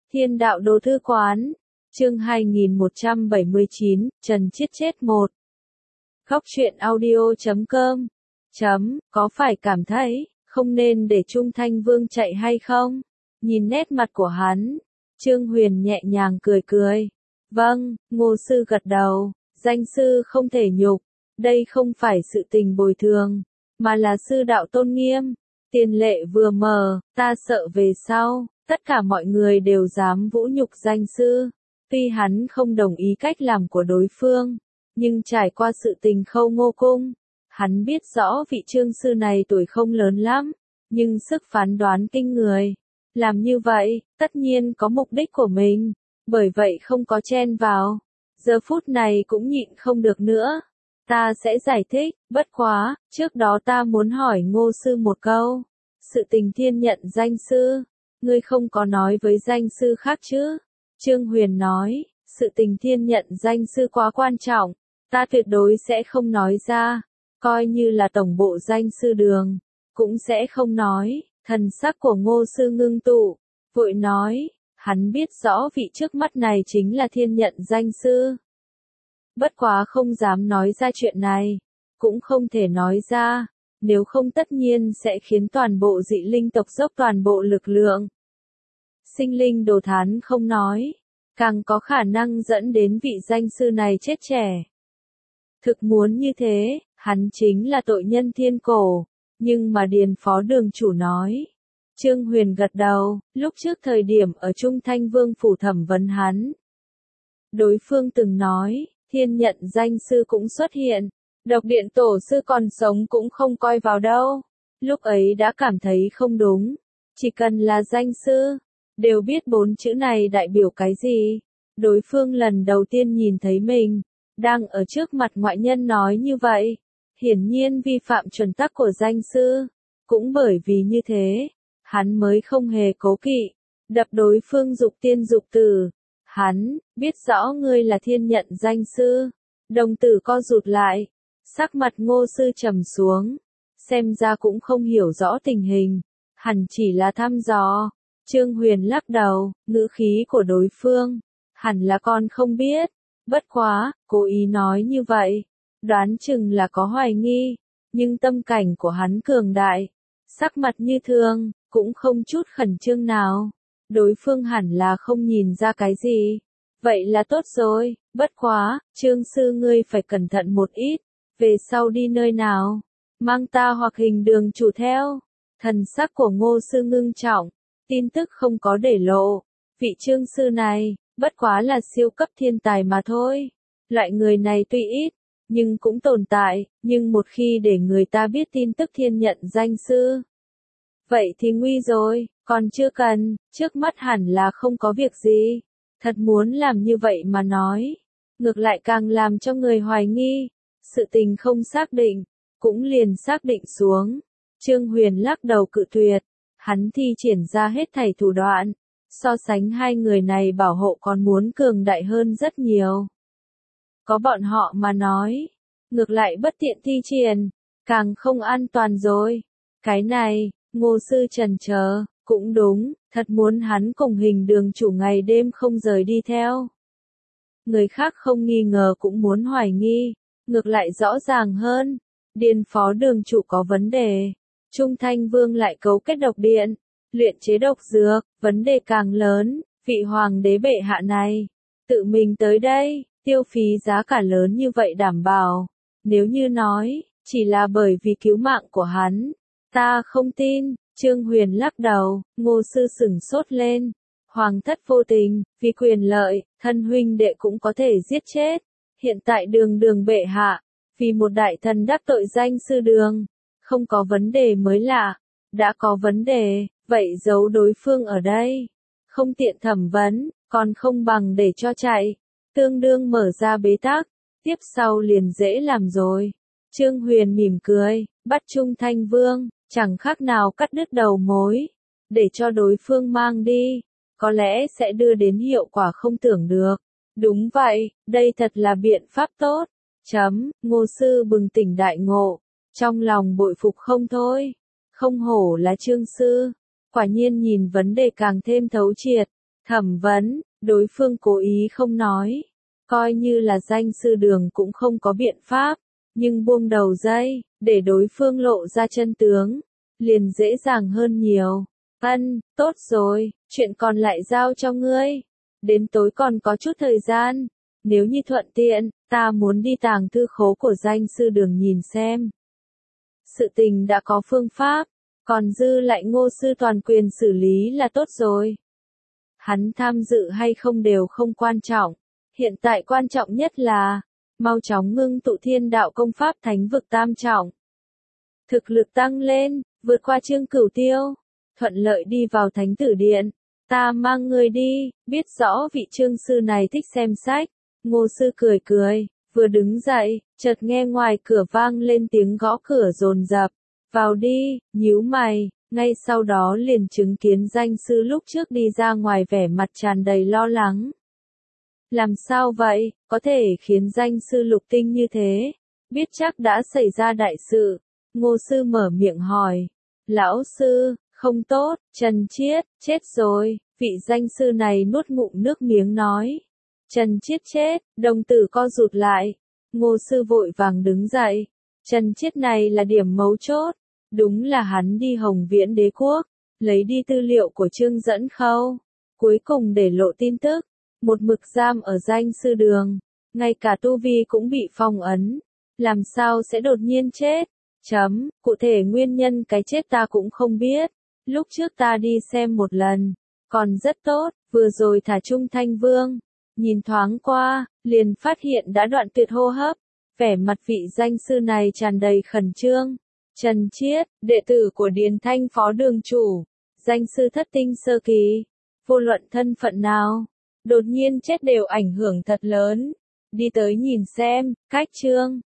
Thiên đạo đồ thư quán. Chương 2179, Trần Chiết chết 1. Góc truyện audio.com. Có phải cảm thấy, không nên để Trung Thanh Vương chạy hay không? Nhìn nét mặt của hắn, Trương Huyền nhẹ nhàng cười cười. Vâng, Ngô sư gật đầu, danh sư không thể nhục, đây không phải sự tình bồi thường, mà là sư đạo tôn nghiêm. Tiền lệ vừa mở, ta sợ về sau, tất cả mọi người đều dám vũ nhục danh sư. Tuy hắn không đồng ý cách làm của đối phương, nhưng trải qua sự tình Khâu Ngô Cung, hắn biết rõ vị Trương sư này tuổi không lớn lắm, nhưng sức phán đoán kinh người. Làm như vậy, tất nhiên có mục đích của mình, bởi vậy không có chen vào. Giờ phút này cũng nhịn không được nữa. Ta sẽ giải thích, bất quá, trước đó ta muốn hỏi Ngô sư một câu. Sự tình thiên nhận danh sư, ngươi không có nói với danh sư khác chứ? Trương Huyền nói, sự tình thiên nhận danh sư quá quan trọng, ta tuyệt đối sẽ không nói ra, coi như là tổng bộ danh sư đường, cũng sẽ không nói. Thần sắc của Ngô sư ngưng tụ, vội nói, hắn biết rõ vị trước mắt này chính là thiên nhận danh sư. Bất quá không dám nói ra chuyện này, cũng không thể nói ra, nếu không tất nhiên sẽ khiến toàn bộ dị linh tộc dốc toàn bộ lực lượng. Sinh linh đồ thán không nói, càng có khả năng dẫn đến vị danh sư này chết trẻ. Thực muốn như thế, hắn chính là tội nhân thiên cổ, nhưng mà Điền Phó Đường chủ nói. Trương Huyền gật đầu, lúc trước thời điểm ở Trung Thanh Vương phủ thẩm vấn hắn. Đối phương từng nói, thiên nhận danh sư cũng xuất hiện, độc điện tổ sư còn sống cũng không coi vào đâu. Lúc ấy đã cảm thấy không đúng, chỉ cần là danh sư, đều biết 4 chữ này đại biểu cái gì. Đối phương lần đầu tiên nhìn thấy mình, đang ở trước mặt ngoại nhân nói như vậy, hiển nhiên vi phạm chuẩn tắc của danh sư. Cũng bởi vì như thế, hắn mới không hề cố kỵ, đập đối phương dục tiên dục tử. Hắn, biết rõ ngươi là thiên nhận danh sư. Đồng tử co rụt lại, sắc mặt Ngô sư trầm xuống, xem ra cũng không hiểu rõ tình hình, hẳn chỉ là thăm dò. Trương Huyền lắc đầu, ngữ khí của đối phương, hẳn là con không biết, bất quá, cố ý nói như vậy, đoán chừng là có hoài nghi, nhưng tâm cảnh của hắn cường đại, sắc mặt như thường, cũng không chút khẩn trương nào. Đối phương hẳn là không nhìn ra cái gì. Vậy là tốt rồi, bất quá, Trương sư ngươi phải cẩn thận một ít, về sau đi nơi nào, mang ta hoặc Hình Đường chủ theo. Thần sắc của Ngô sư ngưng trọng, tin tức không có để lộ, vị Trương sư này, bất quá là siêu cấp thiên tài mà thôi. Loại người này tuy ít, nhưng cũng tồn tại, nhưng một khi để người ta biết tin tức thiên nhận danh sư, vậy thì nguy rồi, còn chưa cần, trước mắt hẳn là không có việc gì. Thật muốn làm như vậy mà nói, ngược lại càng làm cho người hoài nghi. Sự tình không xác định, cũng liền xác định xuống. Trương Huyền lắc đầu cự tuyệt, hắn thi triển ra hết thảy thủ đoạn, so sánh hai người này bảo hộ còn muốn cường đại hơn rất nhiều. Có bọn họ mà nói, ngược lại bất tiện thi triển, càng không an toàn rồi. Cái này, Ngô sư trần chờ, cũng đúng, thật muốn hắn cùng Hình Đường chủ ngày đêm không rời đi theo. Người khác không nghi ngờ cũng muốn hoài nghi, ngược lại rõ ràng hơn. Điền Phó Đường chủ có vấn đề, Trung Thanh Vương lại cấu kết độc điện, luyện chế độc dược, vấn đề càng lớn. Vị hoàng đế bệ hạ này, tự mình tới đây, tiêu phí giá cả lớn như vậy đảm bảo. Nếu như nói, chỉ là bởi vì cứu mạng của hắn, ta không tin. Trương Huyền lắc đầu, Ngô sư sửng sốt lên. Hoàng thất vô tình, vì quyền lợi, thân huynh đệ cũng có thể giết chết. Hiện tại đường bệ hạ, vì một đại thần đắc tội danh sư đường, không có vấn đề mới lạ. Đã có vấn đề, vậy giấu đối phương ở đây, không tiện thẩm vấn, còn không bằng để cho chạy. Tương đương mở ra bế tắc, tiếp sau liền dễ làm rồi. Trương Huyền mỉm cười, bắt Trung Thanh Vương, chẳng khác nào cắt đứt đầu mối, để cho đối phương mang đi, có lẽ sẽ đưa đến hiệu quả không tưởng được. Đúng vậy, đây thật là biện pháp tốt. Ngô sư bừng tỉnh đại ngộ, trong lòng bội phục không thôi. Không hổ là Trương sư, quả nhiên nhìn vấn đề càng thêm thấu triệt. Thẩm vấn, đối phương cố ý không nói. Coi như là danh sư Đường cũng không có biện pháp, nhưng buông đầu dây, để đối phương lộ ra chân tướng, liền dễ dàng hơn nhiều. Tốt rồi, chuyện còn lại giao cho ngươi. Đến tối còn có chút thời gian. Nếu như thuận tiện, ta muốn đi tàng thư khố của danh sư Đường nhìn xem. Sự tình đã có phương pháp, còn dư lại Ngô sư toàn quyền xử lý là tốt rồi. Hắn tham dự hay không đều không quan trọng. Hiện tại quan trọng nhất là, mau chóng ngưng tụ thiên đạo công pháp thánh vực tam trọng. Thực lực tăng lên, vượt qua Trương Cửu Tiêu, thuận lợi đi vào thánh tử điện. Ta mang người đi, biết rõ vị Trương sư này thích xem sách. Ngô sư cười cười, vừa đứng dậy, chợt nghe ngoài cửa vang lên tiếng gõ cửa dồn dập. Vào đi, nhíu mày, ngay sau đó liền chứng kiến danh sư lúc trước đi ra ngoài vẻ mặt tràn đầy lo lắng. Làm sao vậy, có thể khiến danh sư lục tinh như thế? Biết chắc đã xảy ra đại sự. Ngô sư mở miệng hỏi. Lão sư, không tốt, Trần Chiết, chết rồi. Vị danh sư này nuốt ngụm nước miếng nói. Trần Chiết chết, đồng tử co rụt lại. Ngô sư vội vàng đứng dậy. Trần Chiết này là điểm mấu chốt. Đúng là hắn đi Hồng Viễn Đế Quốc, lấy đi tư liệu của Trương Dẫn Khâu. Cuối cùng để lộ tin tức. Một mực giam ở danh sư Đường. Ngay cả tu vi cũng bị phong ấn. Làm sao sẽ đột nhiên chết? Cụ thể nguyên nhân cái chết ta cũng không biết. Lúc trước ta đi xem một lần. Còn rất tốt, vừa rồi thả Trung Thanh Vương. Nhìn thoáng qua, liền phát hiện đã đoạn tuyệt hô hấp. Vẻ mặt vị danh sư này tràn đầy khẩn trương. Trần Chiết, đệ tử của Điền Thanh Phó Đường chủ. Danh sư thất tinh sơ kỳ. Vô luận thân phận nào. Đột nhiên chết đều ảnh hưởng thật lớn. Đi tới nhìn xem, cách Trương